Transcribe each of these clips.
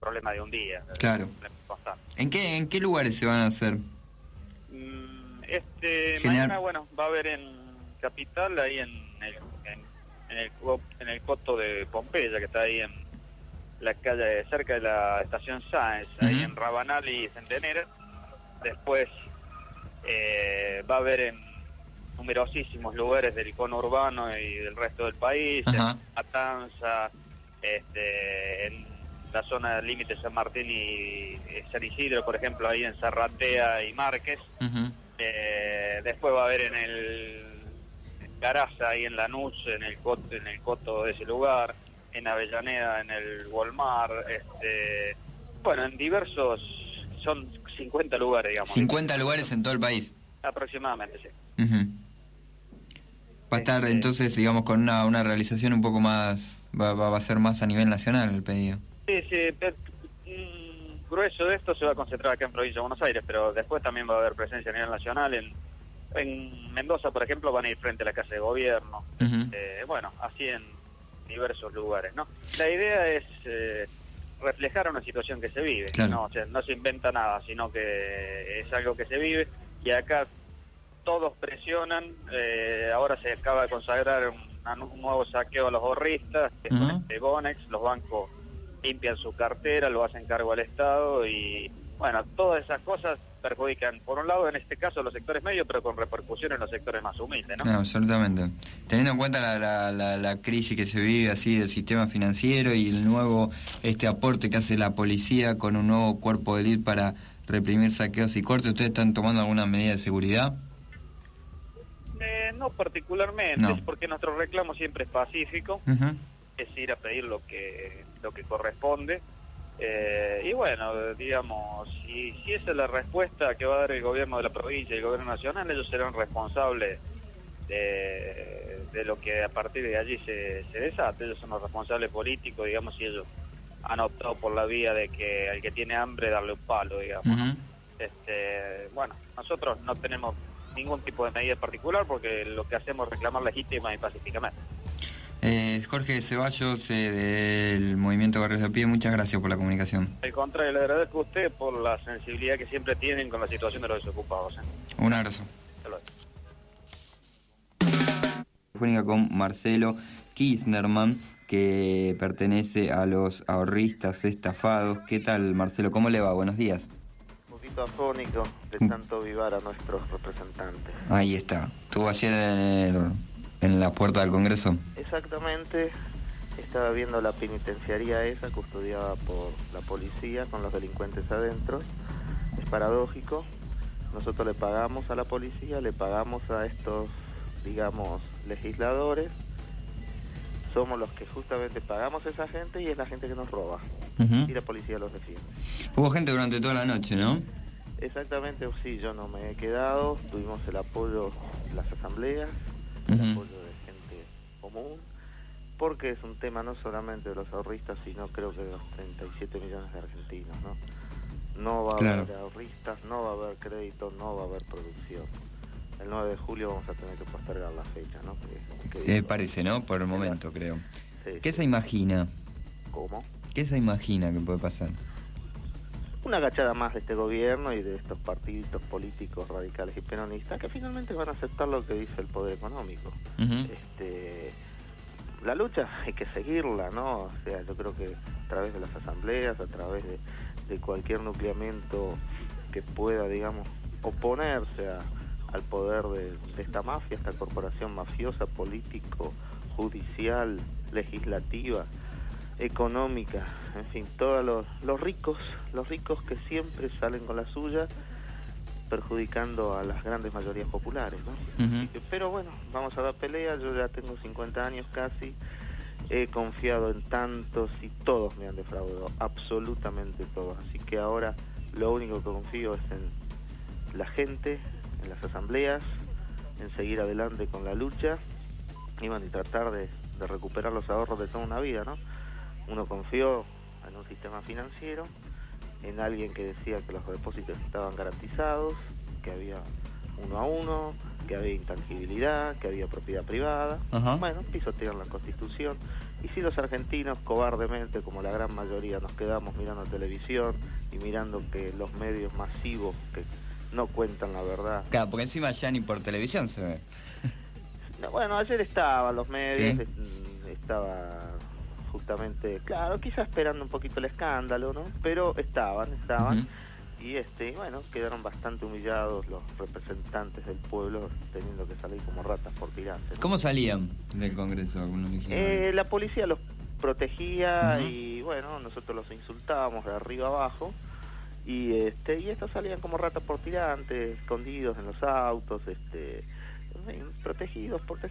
problema de un día. Claro. Constante. ¿En qué lugares se van a hacer? Mañana, bueno, va a haber en Capital, ahí en el coto de Pompeya, que está ahí en la calle, cerca de la estación Sáenz, ahí en Rabanal y Centenera. Después va a haber en numerosísimos lugares del icono urbano y del resto del país, en Matanza, en la zona límite San Martín y San Isidro, por ejemplo, ahí en Zarratea y Márquez. Después va a haber en Caraza, ahí en Lanús, en el coto de ese lugar, en Avellaneda, en el Walmart, bueno, en diversos, son 50 lugares, digamos. 50 lugares en todo el país. Aproximadamente, sí. Va a estar entonces, digamos, con una realización un poco más, va a ser más a nivel nacional el pedido. Sí, grueso de esto se va a concentrar acá en Provincia de Buenos Aires, pero después también va a haber presencia a nivel nacional. En Mendoza, por ejemplo, van a ir frente a la Casa de Gobierno. Bueno, así en diversos lugares, ¿no? La idea es reflejar una situación que se vive, claro. ¿no? O sea, no se inventa nada, sino que es algo que se vive, y acá todos presionan. Ahora se acaba de consagrar un nuevo saqueo a los ahorristas, que son Bonex. Los bancos limpian su cartera, lo hacen cargo al Estado, y bueno, todas esas cosas perjudican, por un lado, en este caso, los sectores medios, pero con repercusión en los sectores más humildes, ¿no? Absolutamente. Teniendo en cuenta la crisis que se vive así del sistema financiero y el nuevo aporte que hace la policía con un nuevo cuerpo de élite para reprimir saqueos y cortes, ¿ustedes están tomando alguna medida de seguridad? No particularmente, no. Porque nuestro reclamo siempre es pacífico, es ir a pedir lo que corresponde. Y bueno, digamos, si esa es la respuesta que va a dar el gobierno de la provincia y el gobierno nacional, ellos serán responsables de lo que a partir de allí se desate. Ellos son los responsables políticos, digamos, y ellos han optado por la vía de que al que tiene hambre darle un palo, digamos. Bueno, nosotros no tenemos ningún tipo de medida particular, porque lo que hacemos es reclamar legítima y pacíficamente. Jorge Ceballos, del Movimiento Barrios de a Pie, muchas gracias por la comunicación. Al contrario, le agradezco a usted por la sensibilidad que siempre tienen con la situación de los desocupados. Un abrazo. Telefónica con Marcelo Kirchnerman, que pertenece a los ahorristas estafados. ¿Qué tal, Marcelo? ¿Cómo le va? Buenos días. Un poquito afónico de tanto vivar a nuestros representantes. Ahí está. ¿Estuvo ayer en la puerta del Congreso? Exactamente. Estaba viendo la penitenciaría esa, custodiada por la policía, con los delincuentes adentro. Es paradójico. Nosotros le pagamos a la policía, le pagamos a estos, digamos, legisladores. Somos los que justamente pagamos a esa gente, y es la gente que nos roba. Y la policía los defiende. Hubo gente durante toda la noche, ¿no? Exactamente, sí, yo no me he quedado. Tuvimos el apoyo de las asambleas, el apoyo de gente común, porque es un tema no solamente de los ahorristas, sino creo que de los 37 millones de argentinos, ¿no? No va a haber ahorristas, no va a haber crédito, no va a haber producción. El 9 de julio vamos a tener que postergar la fecha, ¿no? Parece, ¿no? Por el momento, creo. Sí, ¿Qué se imagina? ¿Cómo? ¿Qué se imagina que puede pasar? Una agachada más de este gobierno y de estos partiditos políticos radicales y peronistas, que finalmente van a aceptar lo que dice el poder económico. La lucha hay que seguirla, ¿no? O sea, yo creo que a través de las asambleas, a través de cualquier nucleamiento que pueda, digamos, oponerse al poder de esta mafia, esta corporación mafiosa, político, judicial, legislativa, económica, en fin, todos los ricos que siempre salen con la suya, perjudicando a las grandes mayorías populares, ¿no? Pero bueno, vamos a dar pelea. Yo ya tengo 50 años casi, he confiado en tantos y todos me han defraudado, absolutamente todos. Así que ahora lo único que confío es en la gente, en las asambleas, en seguir adelante con la lucha y tratar de recuperar los ahorros de toda una vida, ¿no? Uno confió en un sistema financiero, en alguien que decía que los depósitos estaban garantizados, que había 1 a 1, que había intangibilidad, que había propiedad privada. Bueno, pisotean la Constitución, Y si los argentinos cobardemente, como la gran mayoría, nos quedamos mirando televisión y mirando que los medios masivos que no cuentan la verdad. Claro, porque encima ya ni por televisión se ve. No, bueno, ayer estaban los medios, ¿Sí? Estaba justamente, claro, quizás esperando un poquito el escándalo, ¿no? Pero estaban. Uh-huh. Y bueno, quedaron bastante humillados los representantes del pueblo, teniendo que salir como ratas por tirarse, ¿no? ¿Cómo salían del Congreso algunos legisladores? La policía los protegía. Uh-huh. Y bueno, nosotros los insultábamos de arriba abajo y estos salían como ratas por tirantes, escondidos en los autos, protegidos por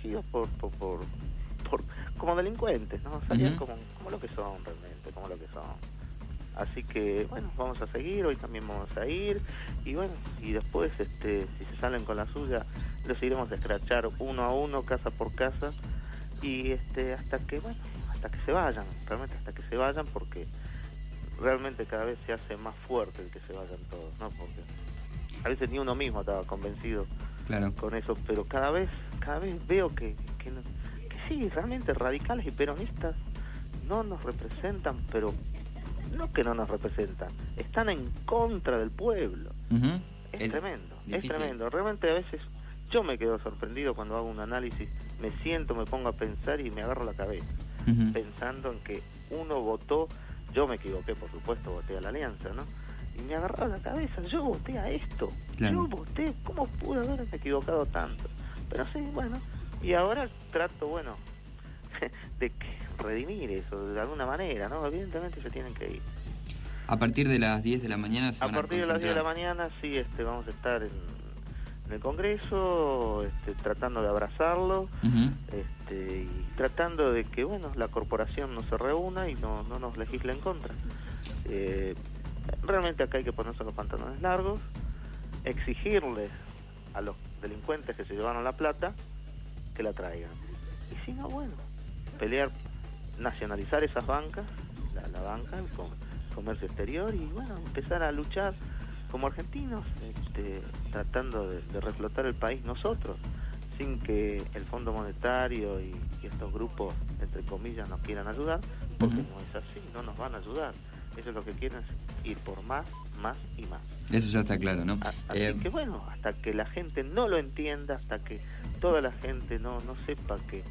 como delincuentes, ¿no? Salían Uh-huh. como lo que son realmente, como lo que son. Así que, bueno, vamos a seguir, hoy también vamos a ir, y bueno, y después, si se salen con la suya, los iremos a escrachar uno a uno, casa por casa, y hasta que se vayan, realmente hasta que se vayan, porque realmente cada vez se hace más fuerte el que se vayan todos, ¿no? Porque a veces ni uno mismo estaba convencido. Claro. Con eso, pero cada vez veo que sí, realmente radicales y peronistas no nos representan, pero no que no nos representan, están en contra del pueblo. Uh-huh. Es tremendo, difícil. es tremendo. Realmente a veces yo me quedo sorprendido cuando hago un análisis, me siento, me pongo a pensar y me agarro la cabeza, Uh-huh. pensando en que uno votó, yo me equivoqué, por supuesto, voté a la Alianza, ¿no? Y me agarraba la cabeza, yo voté a esto, Claro. yo voté, ¿cómo pude haberme equivocado tanto? Pero sí, bueno, y ahora trato, bueno, de redimir eso de alguna manera, ¿no? Evidentemente se tienen que ir. A partir de las 10 de la mañana se A van partir de las 10 de la concentrar. mañana, sí, vamos a estar en el Congreso, tratando de abrazarlo, Uh-huh. y tratando de que, bueno, la corporación no se reúna y no nos legisle en contra. Realmente acá hay que ponerse los pantalones largos, exigirles a los delincuentes que se llevaron la plata que la traigan. Y si no, bueno, pelear, nacionalizar esas bancas, la banca, el comercio exterior, y bueno, empezar a luchar como argentinos, tratando de reflotar el país nosotros, sin que el Fondo Monetario y estos grupos, entre comillas, nos quieran ayudar, porque Uh-huh. no es así, no nos van a ayudar. Ellos lo que quieren es ir por más y más. Eso ya está claro, ¿no? Así que bueno, hasta que la gente no lo entienda, hasta que toda la gente no sepa que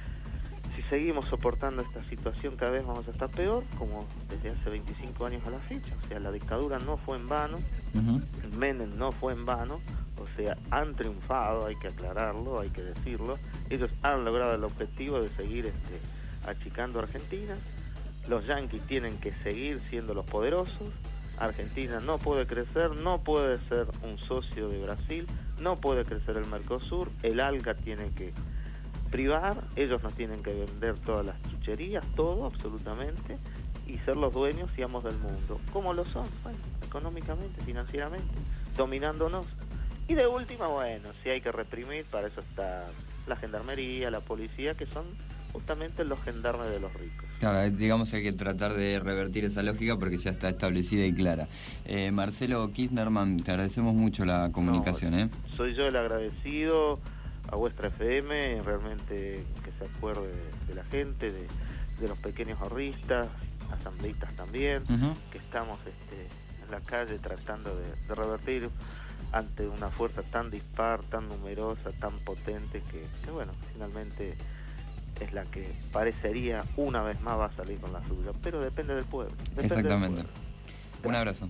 si seguimos soportando esta situación cada vez vamos a estar peor, como desde hace 25 años a la fecha. O sea, la dictadura no fue en vano, Uh-huh. Menem no fue en vano, o sea, han triunfado, hay que aclararlo, hay que decirlo. Ellos han logrado el objetivo de seguir achicando a Argentina. Los yanquis tienen que seguir siendo los poderosos. Argentina no puede crecer, no puede ser un socio de Brasil, no puede crecer el Mercosur, el ALCA tiene que privar, ellos nos tienen que vender todas las chucherías, todo absolutamente, y ser los dueños y amos del mundo. ¿Cómo lo son? Bueno, económicamente, financieramente, dominándonos. Y de última, bueno, si hay que reprimir, para eso está la gendarmería, la policía, que son justamente los gendarmes de los ricos. Claro, digamos que hay que tratar de revertir esa lógica porque ya está establecida y clara. Marcelo Kirchnerman, te agradecemos mucho la comunicación. Soy yo el agradecido a vuestra FM, realmente que se acuerde de la gente, de los pequeños ahorristas, asambleístas también, Uh-huh. que estamos en la calle tratando de revertir ante una fuerza tan dispar, tan numerosa, tan potente, que bueno, finalmente es la que parecería una vez más va a salir con la suya, pero depende del pueblo. Exactamente. Un abrazo.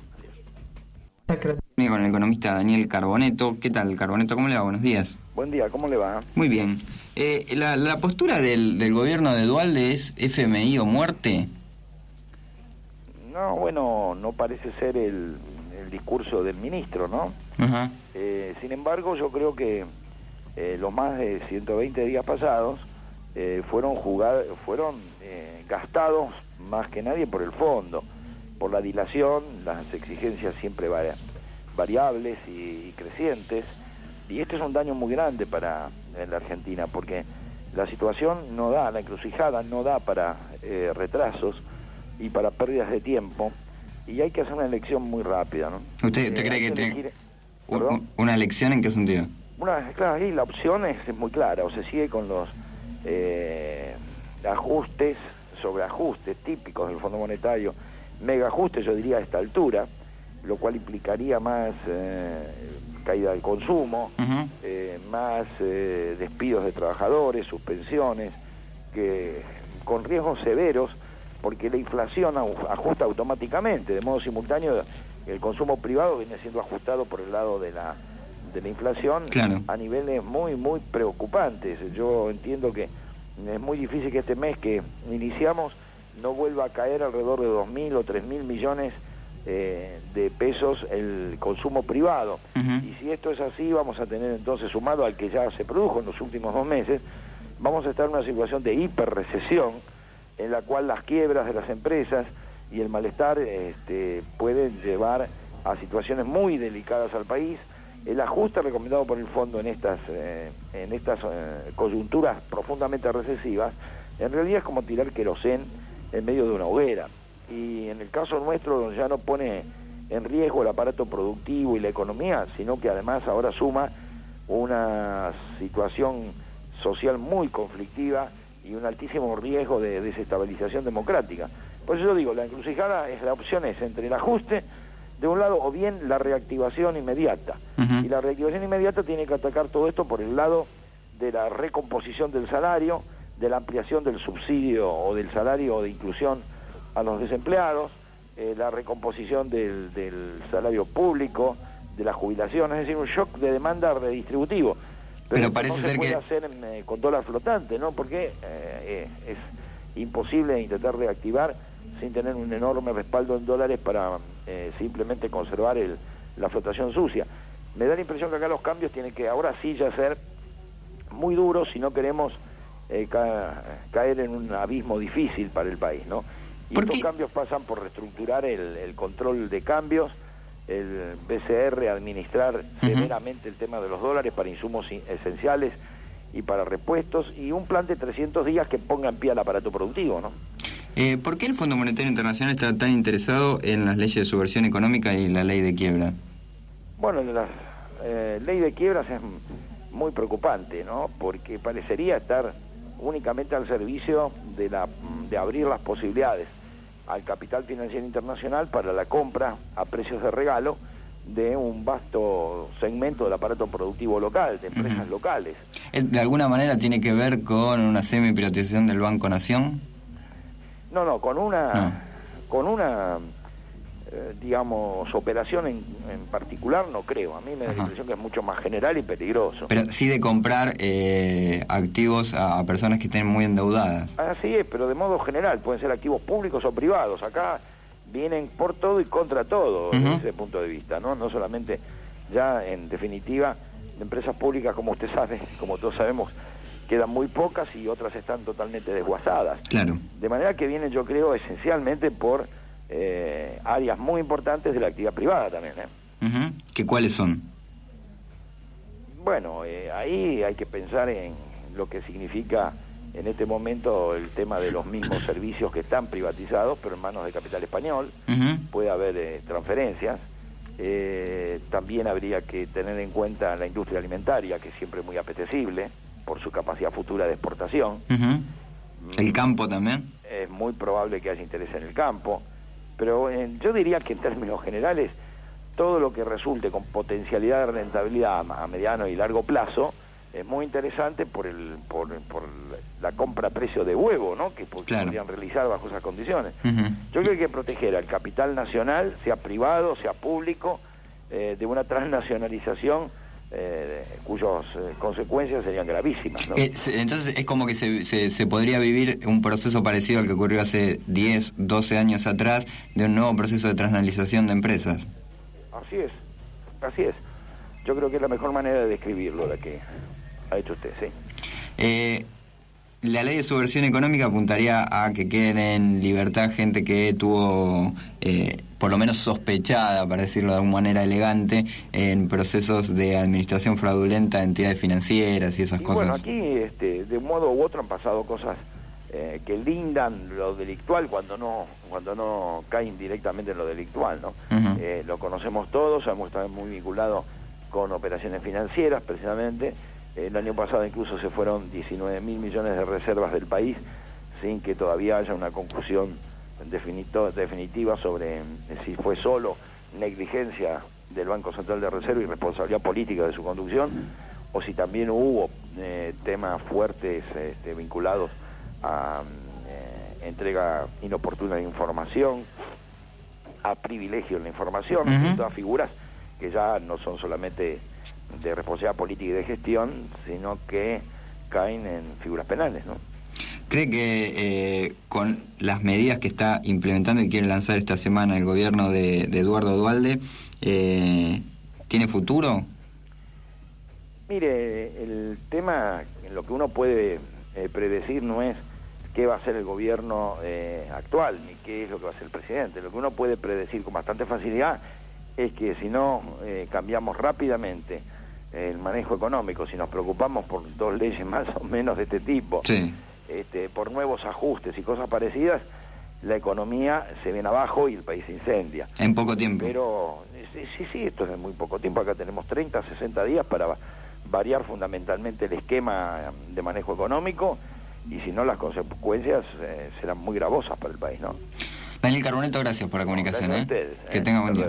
Adiós. Con el economista Daniel Carboneto. ¿Qué tal, Carboneto? ¿Cómo le va? Buenos días. Buen día, ¿cómo le va? Muy bien. La postura del gobierno de Dualde es FMI o muerte. No, bueno, no parece ser el discurso del ministro, ¿no? Ajá. Sin embargo, yo creo que los más de 120 días pasados fueron gastados más que nadie por el fondo, por la dilación, las exigencias siempre variables y crecientes, y este es un daño muy grande para la Argentina, porque la situación no da, la encrucijada no da para retrasos y para pérdidas de tiempo, y hay que hacer una elección muy rápida, ¿no? ¿Usted cree que tiene ¿Perdón? una elección en qué sentido? ajustes sobre ajustes típicos del Fondo Monetario, mega ajustes yo diría a esta altura, lo cual implicaría más caída del consumo, más despidos de trabajadores, suspensiones, que con riesgos severos, porque la inflación ajusta automáticamente, de modo simultáneo el consumo privado viene siendo ajustado por el lado de la inflación, claro, a niveles muy, muy preocupantes. Yo entiendo que es muy difícil que este mes que iniciamos no vuelva a caer alrededor de 2.000 o 3.000 millones de pesos el consumo privado. Y si esto es así, vamos a tener entonces, sumado al que ya se produjo en los últimos 2 meses, vamos a estar en una situación de hiperrecesión en la cual las quiebras de las empresas y el malestar pueden llevar a situaciones muy delicadas al país. El ajuste recomendado por el fondo en estas coyunturas profundamente recesivas, en realidad es como tirar querosén en medio de una hoguera. Y en el caso nuestro, donde ya no pone en riesgo el aparato productivo y la economía, sino que además ahora suma una situación social muy conflictiva y un altísimo riesgo de desestabilización democrática. Por eso yo digo, la encrucijada la opción es entre el ajuste de un lado o bien la reactivación inmediata. Y la reactivación inmediata tiene que atacar todo esto por el lado de la recomposición del salario, de la ampliación del subsidio o del salario o de inclusión a los desempleados, la recomposición del salario público, de la jubilación, es decir, un shock de demanda redistributivo. Pero parece no se puede hacer con dólar flotante, ¿no? Porque es imposible intentar reactivar sin tener un enorme respaldo en dólares para simplemente conservar la flotación sucia. Me da la impresión que acá los cambios tienen que ahora sí ya ser muy duros si no queremos caer en un abismo difícil para el país, ¿no? Y estos cambios pasan por reestructurar el control de cambios, el BCR administrar severamente el tema de los dólares para insumos esenciales y para repuestos, y un plan de 300 días que ponga en pie al aparato productivo, ¿no? ¿Por qué el Fondo Monetario Internacional está tan interesado en las leyes de subversión económica y la ley de quiebra? Bueno, la ley de quiebras es muy preocupante, ¿no? Porque parecería estar únicamente al servicio de abrir las posibilidades al capital financiero internacional para la compra a precios de regalo de un vasto segmento del aparato productivo local, de empresas locales. ¿De alguna manera tiene que ver con una semi-privatización del Banco Nación? No, con una digamos, operación en particular no creo. A mí me da la impresión que es mucho más general y peligroso. Pero sí de comprar activos a personas que estén muy endeudadas. Así es, pero de modo general, pueden ser activos públicos o privados. Acá vienen por todo y contra todo, desde ese punto de vista, ¿no? No solamente, ya en definitiva, empresas públicas, como usted sabe, como todos sabemos, quedan muy pocas y otras están totalmente desguazadas. Claro. De manera que vienen, yo creo, esencialmente por áreas muy importantes de la actividad privada también. ¿Qué cuáles son? Bueno, ahí hay que pensar en lo que significa en este momento el tema de los mismos servicios que están privatizados, pero en manos de capital español. Puede haber transferencias. También habría que tener en cuenta la industria alimentaria, que es siempre muy apetecible por su capacidad futura de exportación. ¿El campo también? Es muy probable que haya interés en el campo. Pero yo diría que en términos generales, todo lo que resulte con potencialidad de rentabilidad a mediano y largo plazo es muy interesante por la compra a precio de huevo, ¿no? Que podrían realizar bajo esas condiciones. Yo creo que hay que proteger al capital nacional, sea privado, sea público, de una transnacionalización cuyas consecuencias serían gravísimas, ¿no? Entonces es como que se podría vivir un proceso parecido al que ocurrió hace 10, 12 años atrás, de un nuevo proceso de transnacionalización de empresas. Así es. Yo creo que es la mejor manera de describirlo, la que ha hecho usted, sí. La ley de subversión económica apuntaría a que queden en libertad gente que tuvo, por lo menos sospechada, para decirlo de alguna manera elegante, en procesos de administración fraudulenta de entidades financieras y esas cosas. Bueno, aquí de un modo u otro han pasado cosas que lindan lo delictual cuando no caen directamente en lo delictual, ¿no? Lo conocemos todos, hemos estado muy vinculados con operaciones financieras, precisamente. El año pasado incluso se fueron 19.000 millones de reservas del país sin que todavía haya una conclusión definitiva sobre si fue solo negligencia del Banco Central de Reserva y responsabilidad política de su conducción, o si también hubo temas fuertes vinculados a entrega inoportuna de información, a privilegio en la información, todas figuras que ya no son solamente de responsabilidad política y de gestión, sino que caen en figuras penales, ¿no? ¿Cree que con las medidas que está implementando y quiere lanzar esta semana el gobierno de Eduardo Duhalde, tiene futuro? Mire, el tema, lo que uno puede predecir no es qué va a hacer el gobierno actual, ni qué es lo que va a hacer el presidente. Lo que uno puede predecir con bastante facilidad es que si no cambiamos rápidamente el manejo económico, si nos preocupamos por dos leyes más o menos de este tipo, sí, por nuevos ajustes y cosas parecidas, la economía se viene abajo y el país se incendia. En poco tiempo. Pero sí, esto es en muy poco tiempo. Acá tenemos 30, 60 días para variar fundamentalmente el esquema de manejo económico, y si no, las consecuencias serán muy gravosas para el país, ¿no? Daniel Carboneto, gracias por la comunicación. Gracias a ustedes, que tenga buen día.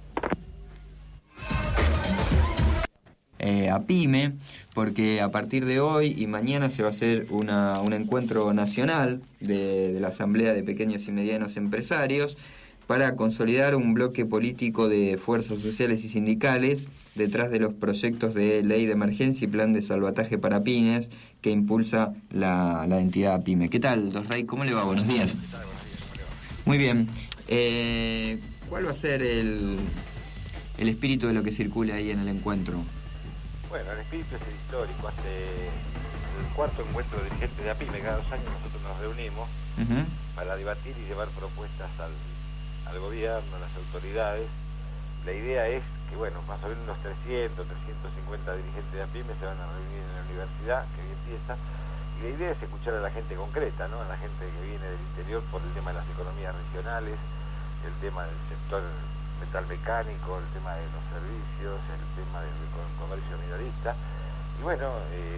A PYME, porque a partir de hoy y mañana se va a hacer un encuentro nacional de la Asamblea de Pequeños y Medianos Empresarios para consolidar un bloque político de fuerzas sociales y sindicales detrás de los proyectos de ley de emergencia y plan de salvataje para pymes que impulsa la entidad PYME. ¿Qué tal, Dos Rey? ¿Cómo le va? Buenos días. Muy bien. ¿Cuál va a ser el espíritu de lo que circula ahí en el encuentro? Bueno, el espíritu es el histórico. Hace el cuarto encuentro de dirigentes de APYME. Cada 2 años nosotros nos reunimos para debatir y llevar propuestas al gobierno, a las autoridades. La idea es que, bueno, más o menos unos 300, 350 dirigentes de APYME se van a reunir en la universidad, que hoy empieza, y la idea es escuchar a la gente concreta, ¿no? A la gente que viene del interior por el tema de las economías regionales, el tema del sector metalmecánico, el tema de los servicios, el tema del comercio minorista, y bueno,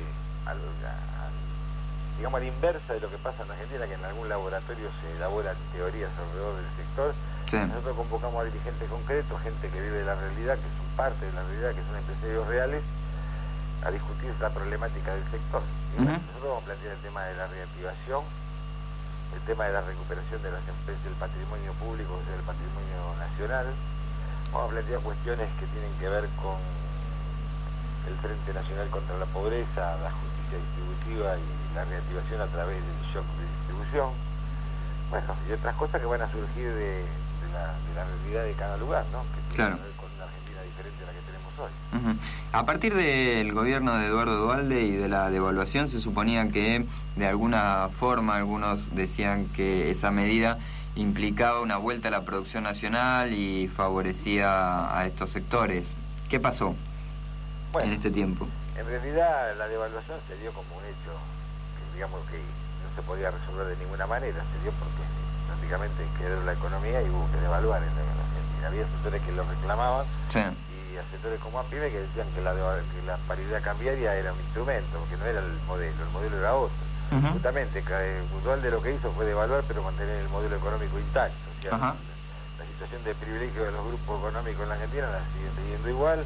digamos a la inversa de lo que pasa en Argentina, que en algún laboratorio se elaboran teorías alrededor del sector. Sí. Nosotros convocamos a dirigentes concretos, gente que vive de la realidad, que son parte de la realidad, que son empresarios reales, a discutir la problemática del sector. Y bueno, nosotros vamos a plantear el tema de la reactivación, el tema de la recuperación de las empresas, del patrimonio público, o sea, del patrimonio nacional. Vamos a plantear cuestiones que tienen que ver con el Frente Nacional contra la Pobreza, la justicia distributiva y la reactivación a través del shock de distribución. Bueno, y otras cosas que van a surgir de la realidad de cada lugar, ¿no? Que tiene que ver con una Argentina diferente a la que tenemos hoy. A partir del gobierno de Eduardo Duhalde y de la devaluación, se suponía que de alguna forma algunos decían que esa medida implicaba una vuelta a la producción nacional y favorecía a estos sectores. ¿Qué pasó en este tiempo? En realidad la devaluación se dio como un hecho que, digamos, que no se podía resolver de ninguna manera. Se dio porque prácticamente quedó la economía y hubo que devaluar en Argentina. Había sectores que lo reclamaban, sí, y a sectores como APYME que decían que la paridad cambiaria era un instrumento, porque no era el modelo era otro. Justamente, Duhalde lo que hizo fue devaluar, pero mantener el modelo económico intacto. O sea, la situación de privilegio de los grupos económicos en la Argentina la siguen teniendo igual,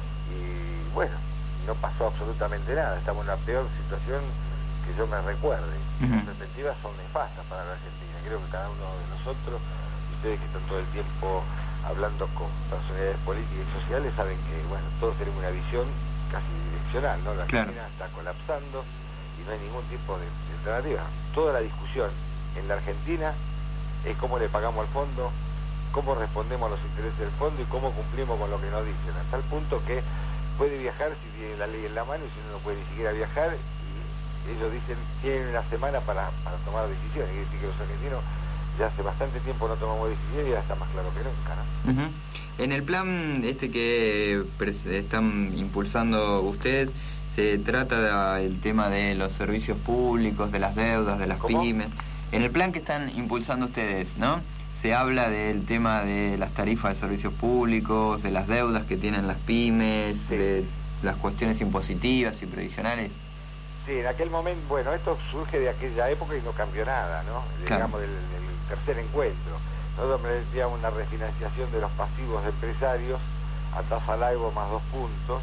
y bueno, no pasó absolutamente nada. Estamos en la peor situación que yo me recuerde. Las perspectivas son nefastas para la Argentina. Creo que cada uno de nosotros, ustedes que están todo el tiempo hablando con personalidades políticas y sociales, saben que, bueno, todos tenemos una visión casi direccional, ¿no? La Argentina está colapsando y no hay ningún tipo de alternativa. Toda la discusión en la Argentina es cómo le pagamos al fondo, cómo respondemos a los intereses del fondo y cómo cumplimos con lo que nos dicen, hasta el punto que puede viajar si tiene la ley en la mano y si no, no puede ni siquiera viajar, y ellos dicen tienen una semana para tomar decisiones. Quiere decir que los argentinos ya hace bastante tiempo no tomamos decisiones y ya está más claro que nunca, ¿no? En el plan que están impulsando ustedes, se trata del tema de los servicios públicos, de las deudas, de las pymes. En el plan que están impulsando ustedes, ¿no? Se habla del tema de las tarifas de servicios públicos, de las deudas que tienen las pymes, de las cuestiones impositivas y previsionales. Sí, en aquel momento, bueno, esto surge de aquella época y no cambió nada, ¿no? Claro. Digamos, del tercer encuentro. Nosotros merecíamos una refinanciación de los pasivos de empresarios a tasa LIBOR más 2 puntos,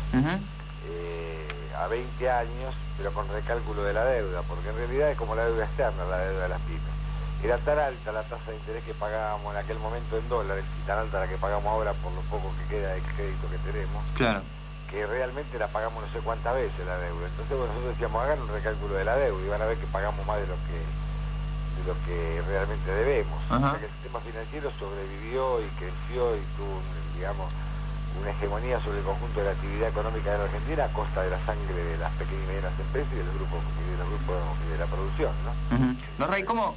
a 20 años, pero con recálculo de la deuda, porque en realidad es como la deuda externa, la deuda de las pymes. Era tan alta la tasa de interés que pagábamos en aquel momento en dólares, y tan alta la que pagamos ahora por lo poco que queda de crédito que tenemos, Claro. que realmente la pagamos no sé cuántas veces la deuda. Entonces, bueno, nosotros decíamos, hagan un recálculo de la deuda y van a ver que pagamos más de lo que realmente debemos. Ajá. O sea que el sistema financiero sobrevivió y creció y tuvo, digamos, una hegemonía sobre el conjunto de la actividad económica de la Argentina a costa de la sangre de las pequeñas y medianas empresas y de los grupos de la producción, ¿no? Don Ray, ¿cómo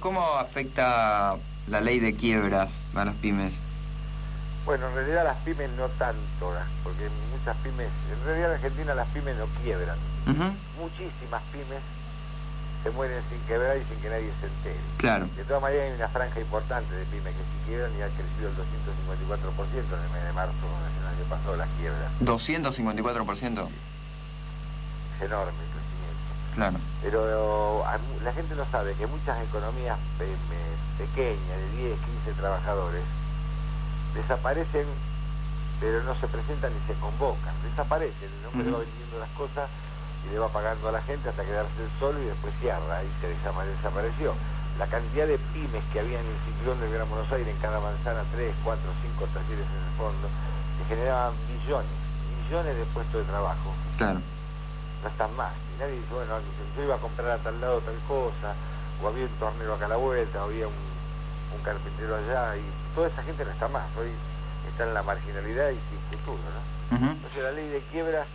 afecta la ley de quiebras a las pymes? Bueno, en realidad las pymes no tanto, porque muchas pymes, en realidad en Argentina las pymes no quiebran. Muchísimas pymes se mueren sin quebrar y sin que nadie se entere. Claro. De todas maneras hay una franja importante de pymes que sí quiebran y ha crecido el 254% en el mes de marzo del año pasado las quiebras. ¿254%? Es enorme el crecimiento. Claro. Pero la gente no sabe que muchas economías pequeñas, de 10, 15 trabajadores, desaparecen, pero no se presentan ni se convocan. Desaparecen, el hombre va vendiendo las cosas y le va pagando a la gente hasta quedarse solo y después cierra y se desapareció. La cantidad de pymes que había en el cinturón del Gran Buenos Aires, en cada manzana 3, 4, 5 talleres en el fondo, que generaban millones de puestos de trabajo. Claro. No están más. Y nadie dice, bueno, yo iba a comprar a tal lado tal cosa, o había un tornero acá a la vuelta, o había un carpintero allá, y toda esa gente no está más. Hoy está en la marginalidad y sin futuro, ¿no? Entonces la ley de quiebras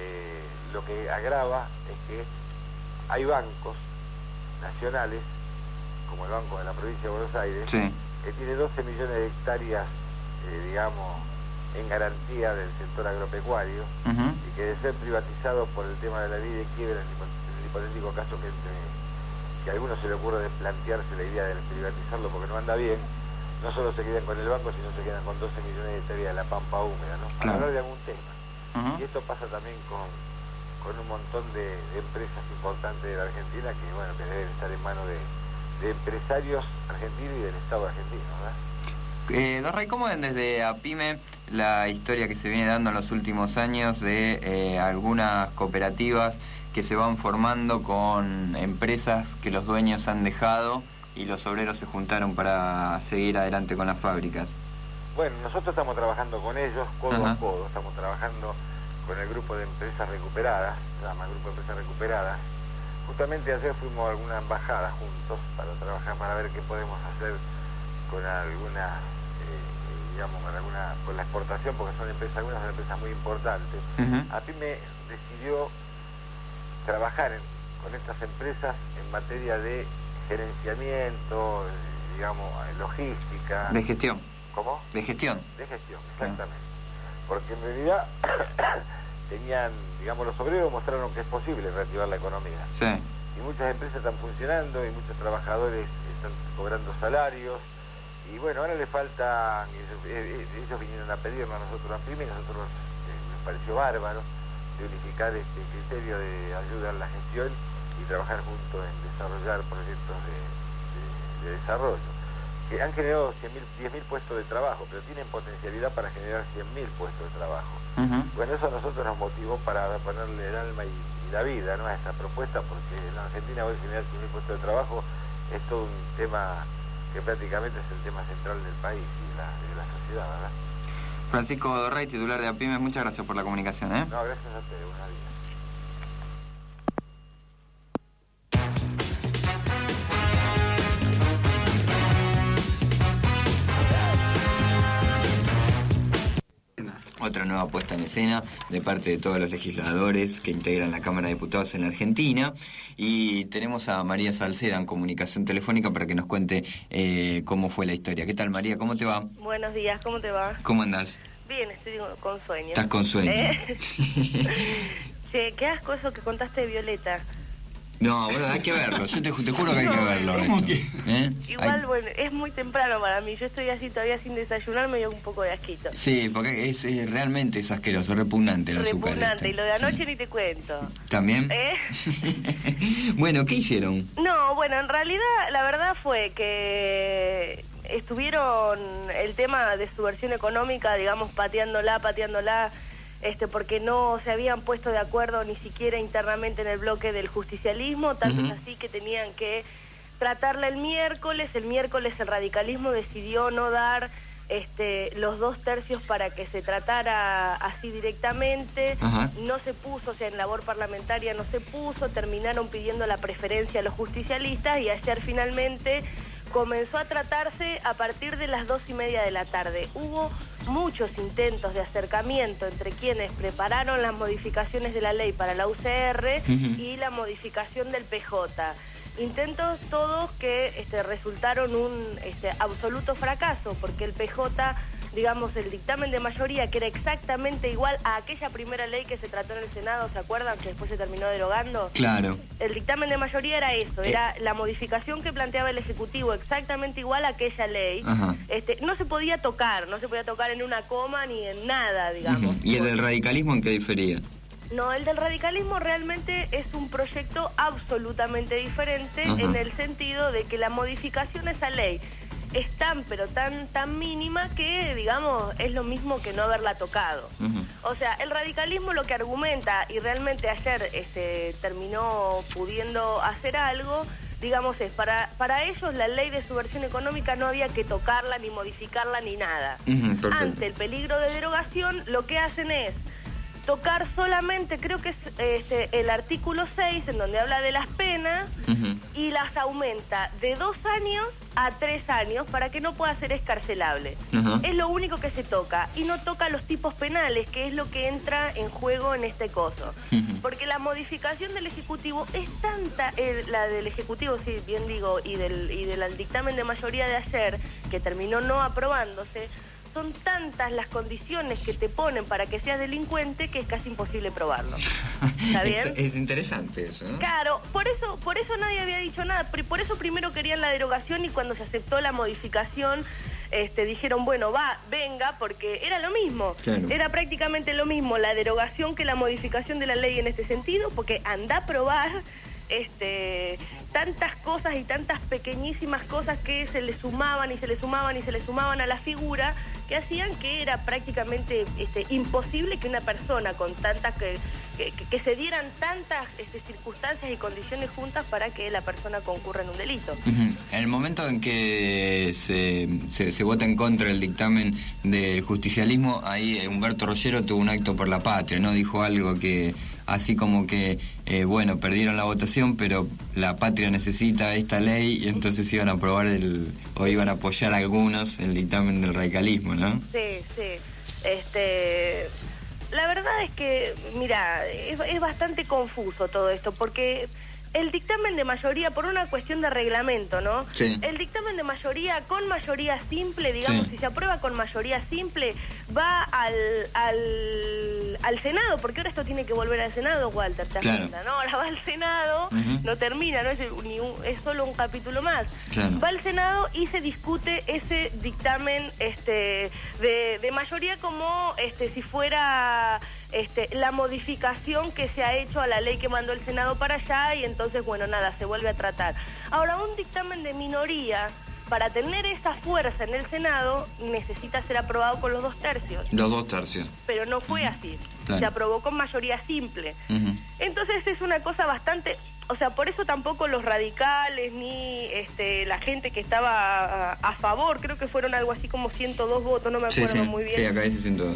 lo que agrava es que hay bancos nacionales, como el Banco de la Provincia de Buenos Aires, que tiene 12 millones de hectáreas, digamos, en garantía del sector agropecuario, y que de ser privatizado por el tema de la ley de quiebra, en el hipotético caso que a algunos se le ocurre de plantearse la idea de privatizarlo porque no anda bien, no solo se quedan con el banco, sino se quedan con 12 millones de hectáreas de la pampa húmeda, ¿no? Para hablar de algún tema. Y esto pasa también con un montón de empresas importantes de la Argentina que, bueno, que deben estar en manos de empresarios argentinos y del Estado argentino, ¿verdad? Don Ray, ¿cómo ven desde APYME la historia que se viene dando en los últimos años de algunas cooperativas que se van formando con empresas que los dueños han dejado y los obreros se juntaron para seguir adelante con las fábricas? Bueno, nosotros estamos trabajando con ellos codo a codo, estamos trabajando con el grupo de empresas recuperadas, se llama Grupo de Empresas Recuperadas. Justamente ayer fuimos a alguna embajada juntos para trabajar, para ver qué podemos hacer con algunas, digamos, con la exportación, porque algunas son empresas muy importantes. APYME decidió trabajar con estas empresas en materia de gerenciamiento, digamos, logística. De gestión. ¿Cómo? De gestión. De gestión, exactamente. Porque en realidad tenían, digamos, los obreros mostraron que es posible reactivar la economía. Y muchas empresas están funcionando y muchos trabajadores están cobrando salarios. Y bueno, ahora le falta, ellos vinieron a pedirnos a nosotros a PYME, y nosotros nos pareció bárbaro de unificar este criterio de ayuda a la gestión y trabajar juntos en desarrollar proyectos de desarrollo. Que han generado 10.000 puestos de trabajo, pero tienen potencialidad para generar 100.000 puestos de trabajo. Bueno, eso a nosotros nos motivó para ponerle el alma y la vida, ¿no?, a esta propuesta, porque en la Argentina hoy generar 100.000 puestos de trabajo es todo un tema que prácticamente es el tema central del país y de la sociedad, ¿verdad? Francisco Dorrey, titular de APYME, muchas gracias por la comunicación, ¿eh? No, gracias a ustedes, buenos días. Otra nueva puesta en escena de parte de todos los legisladores que integran la Cámara de Diputados en la Argentina, y tenemos a María Salceda en comunicación telefónica para que nos cuente cómo fue la historia. ¿Qué tal, María? ¿Cómo te va? Buenos días, ¿cómo te va? ¿Cómo andás? Bien, estoy con sueño. ¿Estás con sueño? Che, qué asco eso que contaste de Violeta. No, bueno, hay que verlo. Yo te juro que hay que verlo. ¿Cómo que? Igual, bueno, es muy temprano para mí. Yo estoy así todavía sin desayunar, me dio un poco de asquito. Sí, porque realmente es asqueroso, repugnante el azúcar. Repugnante, y lo de anoche ni te cuento. ¿También? Bueno, ¿qué hicieron? No, bueno, en realidad la verdad fue que estuvieron el tema de subversión económica, digamos, pateándola, porque no se habían puesto de acuerdo ni siquiera internamente en el bloque del justicialismo, tanto es así que tenían que tratarla el miércoles el radicalismo decidió no dar los 2 tercios para que se tratara así directamente. No se puso, o sea, en labor parlamentaria no se puso, terminaron pidiendo la preferencia a los justicialistas y ayer finalmente comenzó a tratarse a partir de las 2:30 de la tarde. Hubo muchos intentos de acercamiento entre quienes prepararon las modificaciones de la ley para la UCR y la modificación del PJ. Intentos todos que resultaron un absoluto fracaso, porque el PJ, digamos, el dictamen de mayoría, que era exactamente igual a aquella primera ley que se trató en el Senado, ¿se acuerdan? Que después se terminó derogando. Claro. El dictamen de mayoría era eso, era la modificación que planteaba el Ejecutivo, exactamente igual a aquella ley. No se podía tocar en una coma ni en nada, digamos. ¿Y el del radicalismo en qué difería? No, el del radicalismo realmente es un proyecto absolutamente diferente en el sentido de que la modificación a esa ley es tan mínima que, digamos, es lo mismo que no haberla tocado. O sea, el radicalismo lo que argumenta, y realmente ayer terminó pudiendo hacer algo, digamos, es para ellos la ley de subversión económica no había que tocarla, ni modificarla, ni nada. Ante el peligro de derogación, lo que hacen es tocar solamente, creo que es el artículo 6, en donde habla de las penas, y las aumenta de 2 años a 3 años para que no pueda ser escarcelable. Es lo único que se toca, y no toca los tipos penales, que es lo que entra en juego en este coso. Porque la modificación del Ejecutivo es tanta, la del Ejecutivo, sí, bien digo, y del dictamen de mayoría de ayer, que terminó no aprobándose, son tantas las condiciones que te ponen para que seas delincuente que es casi imposible probarlo. ¿Está bien? Es interesante eso, ¿no? Claro, por eso nadie había dicho nada. Por eso primero querían la derogación, y cuando se aceptó la modificación, dijeron, bueno, venga, porque era lo mismo. Claro. Era prácticamente lo mismo la derogación que la modificación de la ley en este sentido, porque anda a probar tantas cosas y tantas pequeñísimas cosas que se le sumaban a la figura, que hacían que era prácticamente imposible que una persona con tantas que se dieran tantas circunstancias y condiciones juntas para que la persona concurra en un delito. En el momento en que se vota en contra del dictamen del justicialismo, ahí Humberto Rollero tuvo un acto por la patria, ¿no? Dijo algo que así como que, perdieron la votación, pero la patria necesita esta ley, y entonces iban a aprobar o iban a apoyar algunos el dictamen del radicalismo, ¿no? Sí. La verdad es que, mira, es bastante confuso todo esto, porque el dictamen de mayoría, por una cuestión de reglamento, ¿no? Sí. El dictamen de mayoría, con mayoría simple, digamos, si se aprueba con mayoría simple, va al Senado, porque ahora esto tiene que volver al Senado, Walter, ¿te das cuenta, no? Ahora va al Senado, no termina, no es solo un capítulo más. Va al Senado y se discute ese dictamen de mayoría como si fuera la modificación que se ha hecho a la ley que mandó el Senado para allá, y entonces, bueno, nada, se vuelve a tratar. Ahora, un dictamen de minoría, para tener esa fuerza en el Senado, necesita ser aprobado con los 2 tercios. Los 2 tercios. Pero no fue así. Se aprobó con mayoría simple. Entonces es una cosa bastante... O sea, por eso tampoco los radicales ni la gente que estaba a favor, creo que fueron algo así como 102 votos, no me acuerdo muy bien. Sí, acá dice 102.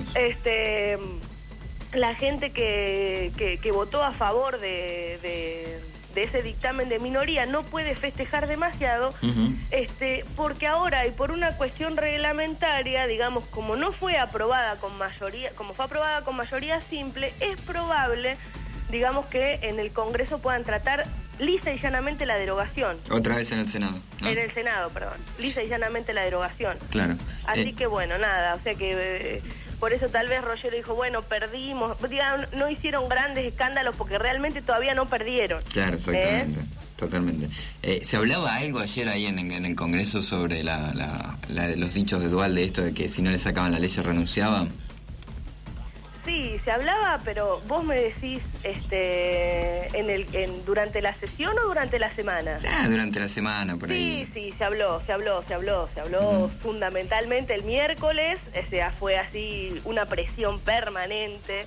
La gente que votó a favor de ese dictamen de minoría no puede festejar demasiado, porque ahora, y por una cuestión reglamentaria, digamos, como no fue aprobada con mayoría, como fue aprobada con mayoría simple, es probable, digamos, que en el Congreso puedan tratar lisa y llanamente la derogación. Otra vez en el Senado, ¿no? En el Senado, perdón. Lisa y llanamente la derogación. Claro. Así que bueno, nada, o sea que... por eso tal vez Rollero dijo, bueno, perdimos, digamos, no hicieron grandes escándalos porque realmente todavía no perdieron. Claro, exactamente. Totalmente. ¿Se hablaba algo ayer ahí en el Congreso sobre los dichos de Duhalde, esto de que si no le sacaban la ley se renunciaban? Sí, se hablaba, pero vos me decís, ¿durante la sesión o durante la semana? Durante la semana, por ahí. Sí, se habló fundamentalmente el miércoles, o sea, fue así una presión permanente,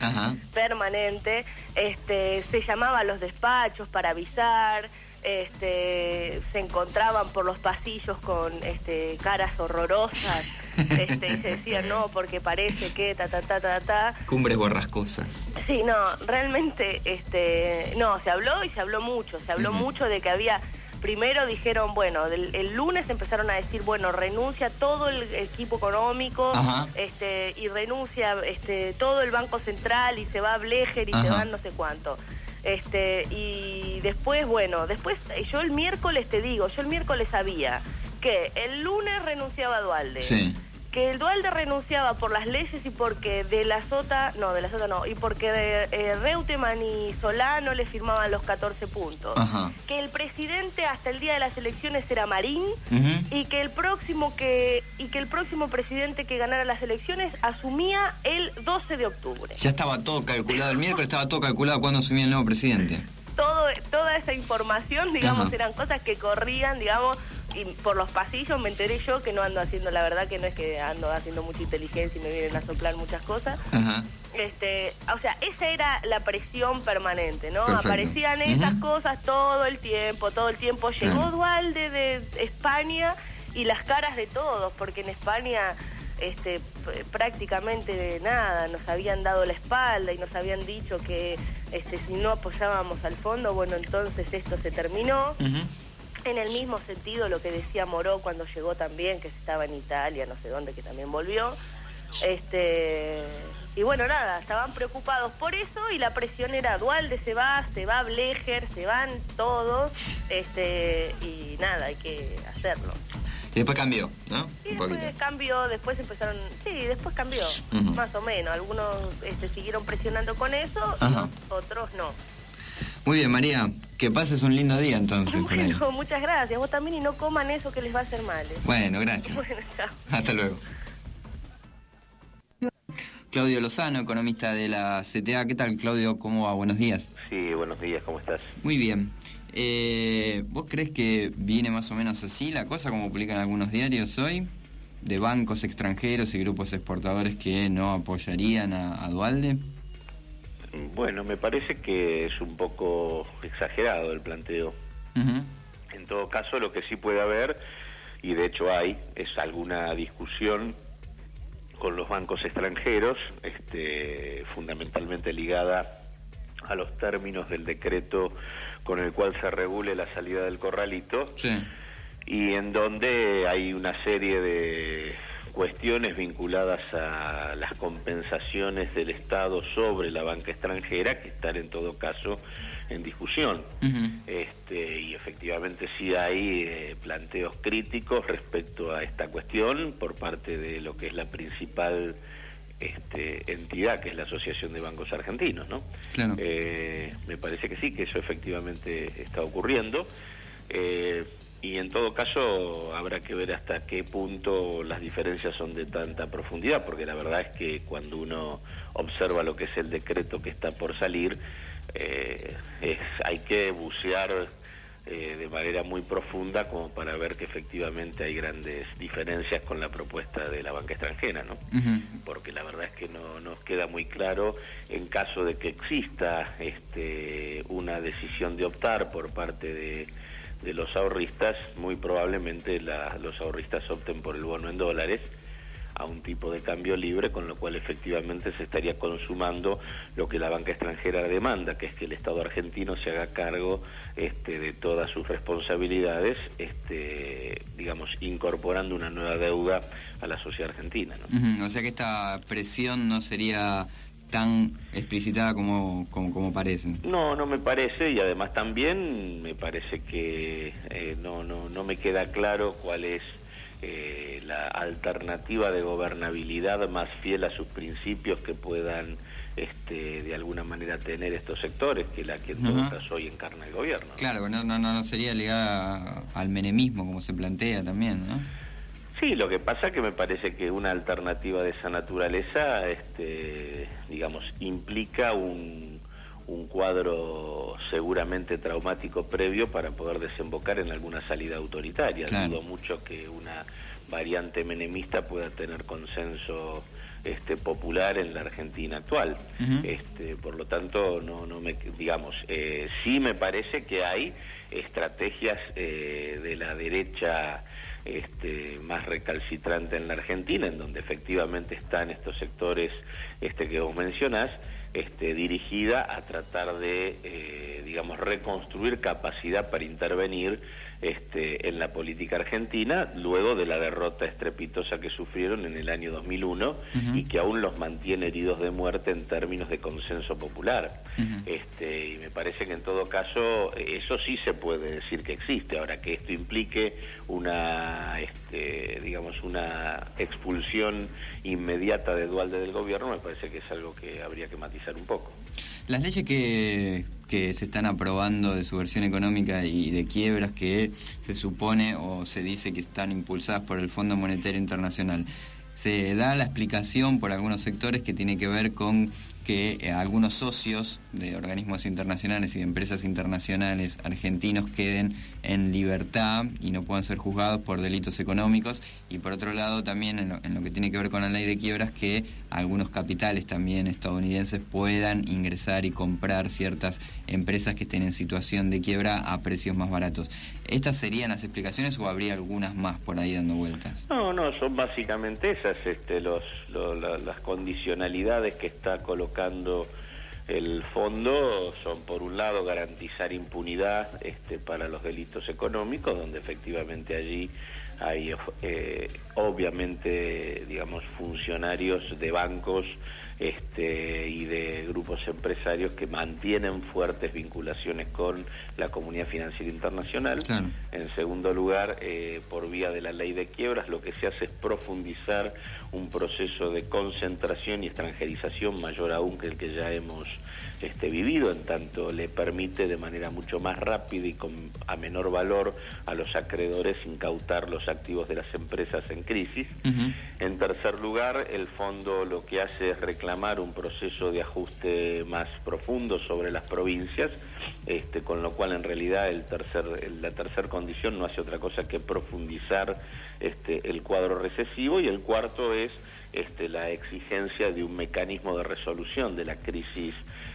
se llamaba a los despachos para avisar, se encontraban por los pasillos con caras horrorosas, y se decían no, porque parece que cumbres borrascosas. Sí, no, realmente, no, se habló mucho de que había, primero dijeron, bueno, el lunes empezaron a decir, bueno, renuncia todo el equipo económico, y renuncia todo el Banco Central, y se va a Blecher, y se va no sé cuánto. Y después, yo el miércoles sabía que el lunes renunciaba Duhalde, que el Duhalde renunciaba por las leyes y porque y porque Reutemann y Solá no le firmaban los 14 puntos, que el presidente hasta el día de las elecciones era Marín, y que el próximo presidente que ganara las elecciones asumía el 12 de octubre. Ya estaba todo calculado, el miércoles estaba todo calculado cuándo asumía el nuevo presidente. Toda esa información, digamos, eran cosas que corrían, digamos, y por los pasillos me enteré yo, que no ando haciendo, la verdad que no es que ando haciendo mucha inteligencia y me vienen a soplar muchas cosas. O sea, esa era la presión permanente, ¿no? Perfecto. Aparecían esas cosas todo el tiempo. Llegó Duhalde de España y las caras de todos, porque en España prácticamente nada, nos habían dado la espalda y nos habían dicho que si no apoyábamos al fondo, bueno, entonces esto se terminó. En el mismo sentido lo que decía Moró cuando llegó también, que estaba en Italia, no sé dónde, que también volvió. Y bueno, nada, estaban preocupados por eso, y la presión era Duhalde se va Blecher, se van todos, y nada, hay que hacerlo. Y después cambió, ¿no? Sí, después cambió, más o menos. Algunos siguieron presionando con eso, y otros no. Muy bien, María, que pases un lindo día entonces. Bueno, muchas gracias. Vos también, y no coman eso que les va a hacer mal. Bueno, gracias. Bueno, chao. Hasta luego. Claudio Lozano, economista de la CTA. ¿Qué tal, Claudio? ¿Cómo va? Buenos días. Sí, buenos días, ¿cómo estás? Muy bien. ¿Vos crees que viene más o menos así la cosa, como publican algunos diarios hoy, de bancos extranjeros y grupos exportadores que no apoyarían a Duhalde? Bueno, me parece que es un poco exagerado el planteo. En todo caso, lo que sí puede haber, y de hecho hay, es alguna discusión con los bancos extranjeros, fundamentalmente ligada a los términos del decreto con el cual se regule la salida del corralito, y en donde hay una serie de cuestiones vinculadas a las compensaciones del Estado sobre la banca extranjera que están en todo caso en discusión. Y efectivamente sí hay planteos críticos respecto a esta cuestión por parte de lo que es la principal entidad, que es la Asociación de Bancos Argentinos, ¿no? Claro. Me parece que sí, que eso efectivamente está ocurriendo. Y en todo caso habrá que ver hasta qué punto las diferencias son de tanta profundidad, porque la verdad es que cuando uno observa lo que es el decreto que está por salir, hay que bucear de manera muy profunda como para ver que efectivamente hay grandes diferencias con la propuesta de la banca extranjera, ¿no? Porque la verdad es que no nos queda muy claro, en caso de que exista una decisión de optar por parte de los ahorristas, muy probablemente los ahorristas opten por el bono en dólares a un tipo de cambio libre, con lo cual efectivamente se estaría consumando lo que la banca extranjera demanda, que es que el Estado argentino se haga cargo de todas sus responsabilidades, digamos, incorporando una nueva deuda a la sociedad argentina, ¿no? O sea que esta presión no sería tan explicitada como parece. No me parece, y además también me parece que no me queda claro cuál es la alternativa de gobernabilidad más fiel a sus principios que puedan de alguna manera tener estos sectores, que la que en todo caso hoy encarna el gobierno. Claro, no sería ligada al menemismo como se plantea también, ¿no? Sí, lo que pasa que me parece que una alternativa de esa naturaleza, digamos, implica un cuadro seguramente traumático previo para poder desembocar en alguna salida autoritaria. Claro. Dudo mucho que una variante menemista pueda tener consenso popular en la Argentina actual. Por lo tanto, sí me parece que hay estrategias de la derecha más recalcitrante en la Argentina, en donde efectivamente están estos sectores que vos mencionás, dirigida a tratar de, reconstruir capacidad para intervenir en la política argentina luego de la derrota estrepitosa que sufrieron en el año 2001 y que aún los mantiene heridos de muerte en términos de consenso popular. Y me parece que en todo caso eso sí se puede decir que existe. Ahora, que esto implique una una expulsión inmediata de Duhalde del gobierno, me parece que es algo que habría que matizar un poco. Las leyes que se están aprobando de subversión económica y de quiebras, que se supone o se dice que están impulsadas por el Fondo Monetario Internacional, se da la explicación por algunos sectores que tiene que ver con que algunos socios de organismos internacionales y de empresas internacionales argentinos queden en libertad y no puedan ser juzgados por delitos económicos, y por otro lado también en lo que tiene que ver con la ley de quiebras, que algunos capitales también estadounidenses puedan ingresar y comprar ciertas empresas que estén en situación de quiebra a precios más baratos. ¿Estas serían las explicaciones o habría algunas más por ahí dando vueltas? No, son básicamente esas, las condicionalidades que está colocando el fondo son, por un lado, garantizar impunidad para los delitos económicos, donde efectivamente allí hay obviamente, funcionarios de bancos y de grupos empresarios que mantienen fuertes vinculaciones con la comunidad financiera internacional. Claro. En segundo lugar, por vía de la ley de quiebras, lo que se hace es profundizar un proceso de concentración y extranjerización mayor aún que el que ya hemos vivido, en tanto le permite de manera mucho más rápida y a menor valor a los acreedores incautar los activos de las empresas en crisis. En tercer lugar, el fondo lo que hace es reclamar un proceso de ajuste más profundo sobre las provincias, con lo cual en realidad la tercera condición no hace otra cosa que profundizar el cuadro recesivo, y el cuarto es la exigencia de un mecanismo de resolución de la crisis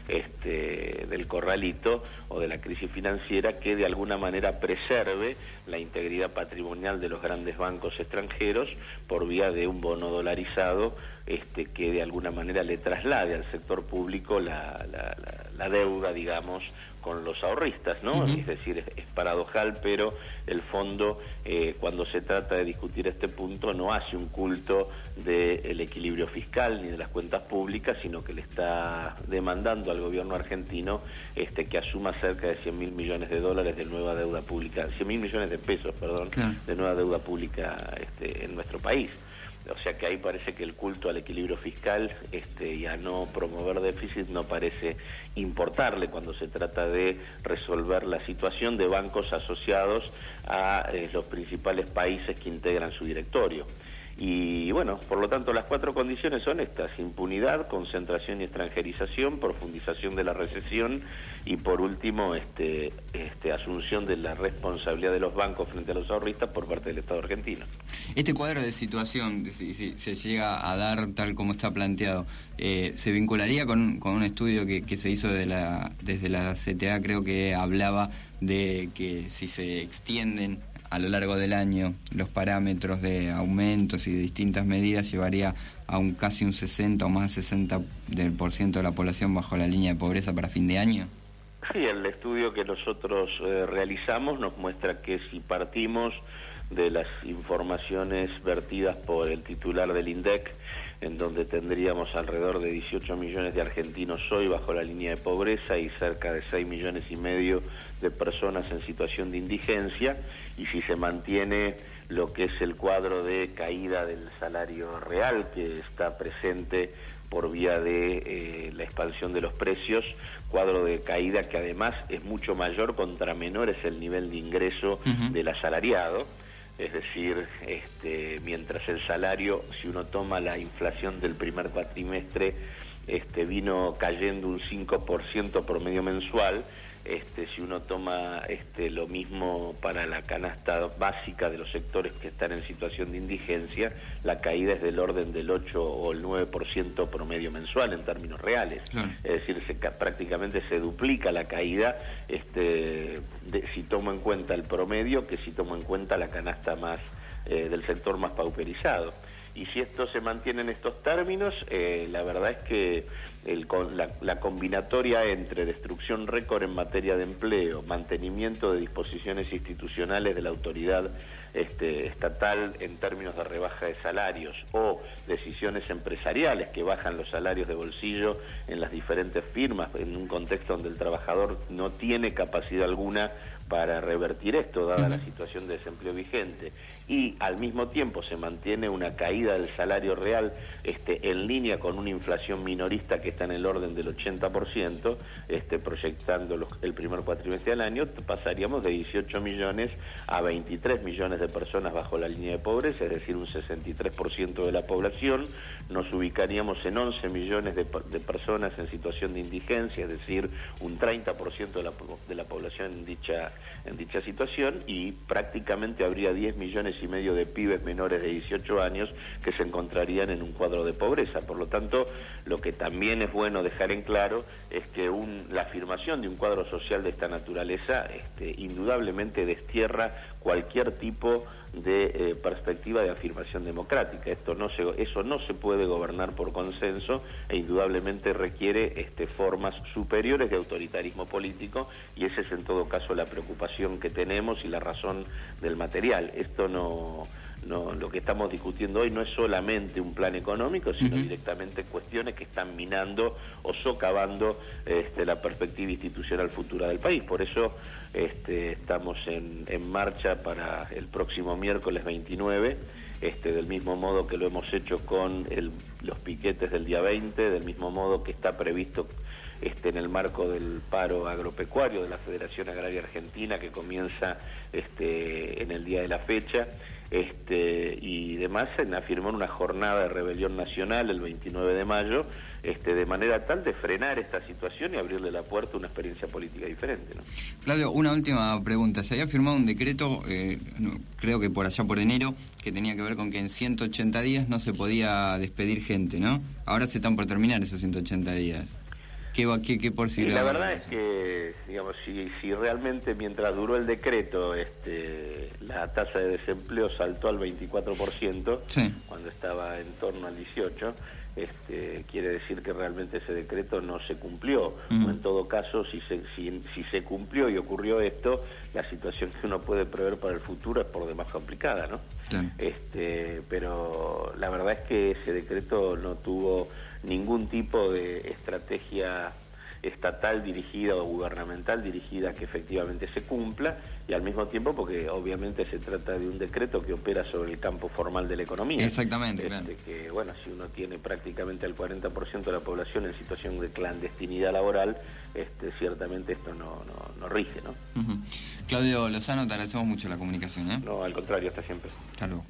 del corralito o de la crisis financiera que de alguna manera preserve la integridad patrimonial de los grandes bancos extranjeros por vía de un bono dolarizado que de alguna manera le traslade al sector público la deuda, con los ahorristas, ¿no? Es decir, es paradojal, pero el fondo, cuando se trata de discutir este punto, no hace un culto del equilibrio fiscal ni de las cuentas públicas, sino que le está demandando al gobierno argentino que asuma cerca de 100.000 millones de dólares de nueva deuda pública, 100.000 millones de pesos, perdón, de nueva deuda pública en nuestro país. O sea que ahí parece que el culto al equilibrio fiscal y a no promover déficit no parece importarle cuando se trata de resolver la situación de bancos asociados a los principales países que integran su directorio. Y bueno, por lo tanto las cuatro condiciones son estas: impunidad, concentración y extranjerización, profundización de la recesión y por último asunción de la responsabilidad de los bancos frente a los ahorristas por parte del Estado argentino. Este cuadro de situación, si se llega a dar tal como está planteado, ¿se vincularía con un estudio que se hizo desde la CTA? Creo que hablaba de que si se extienden a lo largo del año los parámetros de aumentos y de distintas medidas, llevaría a casi un 60 o más 60% de la población bajo la línea de pobreza para fin de año. Sí, el estudio que nosotros realizamos nos muestra que si partimos de las informaciones vertidas por el titular del INDEC, en donde tendríamos alrededor de 18 millones de argentinos hoy bajo la línea de pobreza y cerca de 6 millones y medio de personas en situación de indigencia, y si se mantiene lo que es el cuadro de caída del salario real que está presente por vía de la expansión de los precios, cuadro de caída que además es mucho mayor contra menor es el nivel de ingreso del asalariado. Es decir, mientras el salario, si uno toma la inflación del primer cuatrimestre, vino cayendo un 5% promedio mensual, si uno toma lo mismo para la canasta básica de los sectores que están en situación de indigencia, la caída es del orden del 8 o el 9% promedio mensual en términos reales. Es decir, prácticamente se duplica la caída si tomo en cuenta el promedio que si tomo en cuenta la canasta más del sector más pauperizado. Y si esto se mantiene en estos términos, la verdad es que la combinatoria entre destrucción récord en materia de empleo, mantenimiento de disposiciones institucionales de la autoridad estatal en términos de rebaja de salarios o decisiones empresariales que bajan los salarios de bolsillo en las diferentes firmas en un contexto donde el trabajador no tiene capacidad alguna para revertir esto, dada la situación de desempleo vigente, y al mismo tiempo se mantiene una caída del salario real en línea con una inflación minorista que está en el orden del 80%, proyectando el primer cuatrimestre del año, pasaríamos de 18 millones a 23 millones de personas bajo la línea de pobreza, es decir, un 63% de la población. Nos ubicaríamos en 11 millones de personas en situación de indigencia, es decir, un 30% de la población en dicha situación, y prácticamente habría 10 millones y medio de pibes menores de 18 años que se encontrarían en un cuadro de pobreza. Por lo tanto, lo que también es bueno dejar en claro es que la afirmación de un cuadro social de esta naturaleza indudablemente destierra cualquier tipo de perspectiva de afirmación democrática. Eso no se puede gobernar por consenso e indudablemente requiere formas superiores de autoritarismo político, y esa es en todo caso la preocupación que tenemos y la razón del material. Lo que estamos discutiendo hoy no es solamente un plan económico, sino directamente cuestiones que están minando o socavando la perspectiva institucional futura del país. Por eso estamos en marcha para el próximo miércoles 29, del mismo modo que lo hemos hecho con los piquetes del día 20, del mismo modo que está previsto en el marco del paro agropecuario de la Federación Agraria Argentina, que comienza en el día de la fecha, y demás, en afirmar una jornada de rebelión nacional el 29 de mayo, de manera tal de frenar esta situación y abrirle la puerta a una experiencia política diferente, ¿no? Claudio, una última pregunta. Se había firmado un decreto, creo que por allá por enero, que tenía que ver con que en 180 días no se podía despedir gente, ¿no? Ahora se están por terminar esos 180 días. ¿Qué posibilidad? La verdad es que, digamos, si realmente mientras duró el decreto la tasa de desempleo saltó al 24%, sí, cuando estaba en torno al 18%, quiere decir que realmente ese decreto no se cumplió. O en todo caso, si se cumplió y ocurrió esto, la situación que uno puede prever para el futuro es por demás complicada, ¿no? Sí. Pero la verdad es que ese decreto no tuvo ningún tipo de estrategia estatal dirigida o gubernamental dirigida a que efectivamente se cumpla, y al mismo tiempo porque obviamente se trata de un decreto que opera sobre el campo formal de la economía. Exactamente, claro. Que bueno, si uno tiene prácticamente el 40% de la población en situación de clandestinidad laboral, ciertamente esto no rige, ¿no? Claudio Lozano, te agradecemos mucho la comunicación, ¿eh? No, al contrario, hasta siempre. Hasta luego.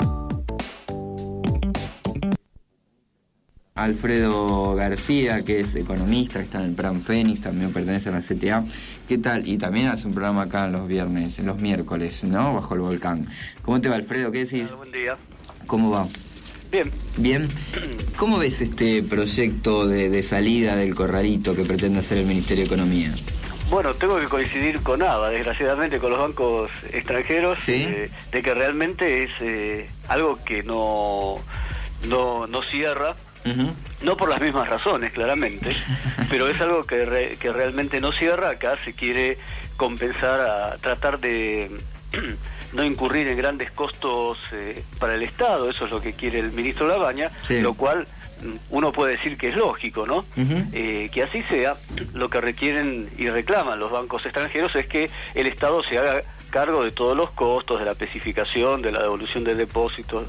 Alfredo García, que es economista, que está en el Plan Fénix, también pertenece a la CTA. ¿Qué tal? Y también hace un programa acá en los miércoles, ¿no? Bajo el volcán. ¿Cómo te va, Alfredo? ¿Qué decís? Buen día. ¿Cómo va? Bien. Bien. ¿Cómo ves este proyecto de salida del corralito que pretende hacer el Ministerio de Economía? Bueno, tengo que coincidir con ABA, desgraciadamente, con los bancos extranjeros, ¿sí? De que realmente es algo que no cierra. No por las mismas razones, claramente, pero es algo que realmente no cierra. Acá se quiere compensar, a tratar de no incurrir en grandes costos para el Estado. Eso es lo que quiere el ministro Labaña, sí, lo cual uno puede decir que es lógico, ¿no? Que así sea. Lo que requieren y reclaman los bancos extranjeros es que el Estado se haga cargo de todos los costos, de la especificación, de la devolución de depósitos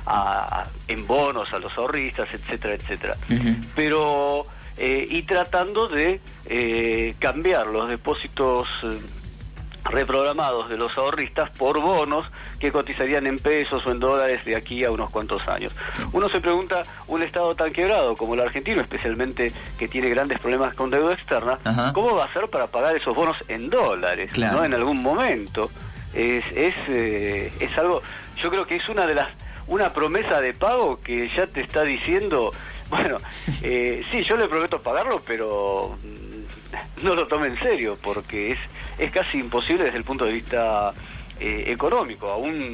en bonos a los ahorristas, etcétera, etcétera. Pero y tratando de cambiar los depósitos reprogramados de los ahorristas por bonos que cotizarían en pesos o en dólares de aquí a unos cuantos años. Uno se pregunta, un Estado tan quebrado como el argentino, especialmente que tiene grandes problemas con deuda externa, ¿cómo va a hacer para pagar esos bonos en dólares? Claro. ¿No? En algún momento. Es algo, yo creo que es una promesa de pago que ya te está diciendo, bueno, sí, yo le prometo pagarlo, pero no lo tome en serio, porque es casi imposible desde el punto de vista económico,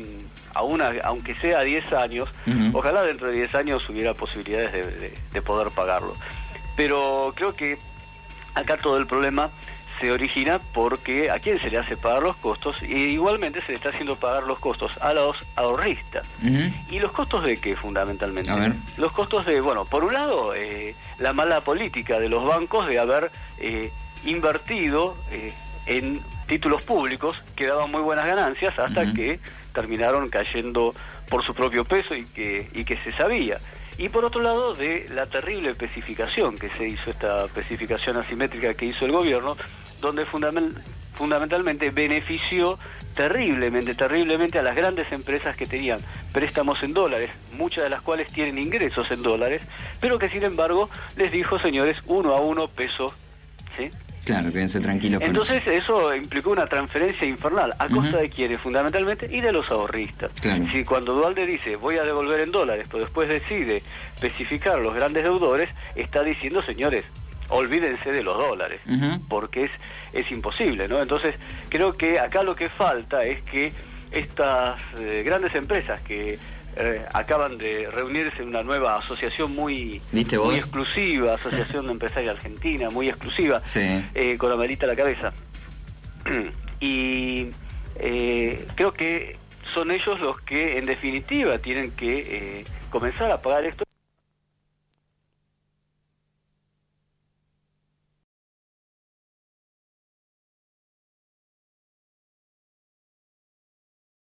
aunque sea 10 años, ojalá dentro de 10 años hubiera posibilidades de poder pagarlo. Pero creo que acá todo el problema se origina porque a quién se le hace pagar los costos, y igualmente se le está haciendo pagar los costos a los ahorristas. ¿Y los costos de qué, fundamentalmente? Los costos de, bueno, por un lado, la mala política de los bancos de haber invertido en títulos públicos que daban muy buenas ganancias hasta que terminaron cayendo por su propio peso y que se sabía. Y por otro lado, de la terrible especificación que se hizo, esta especificación asimétrica que hizo el gobierno, donde fundamentalmente benefició terriblemente a las grandes empresas que tenían préstamos en dólares, muchas de las cuales tienen ingresos en dólares, pero que sin embargo les dijo, señores, 1 a 1 peso, ¿sí? Claro, quédense tranquilos. Entonces eso implicó una transferencia infernal, ¿a costa de quiénes? Fundamentalmente, y de los ahorristas. Claro. Si cuando Duhalde dice, voy a devolver en dólares, pero después decide especificar los grandes deudores, está diciendo, señores, olvídense de los dólares, porque es imposible, ¿no? Entonces, creo que acá lo que falta es que estas grandes empresas que acaban de reunirse en una nueva asociación muy exclusiva, Asociación Empresaria Argentina, muy exclusiva, con Amelita a la cabeza. Y creo que son ellos los que, en definitiva, tienen que comenzar a pagar esto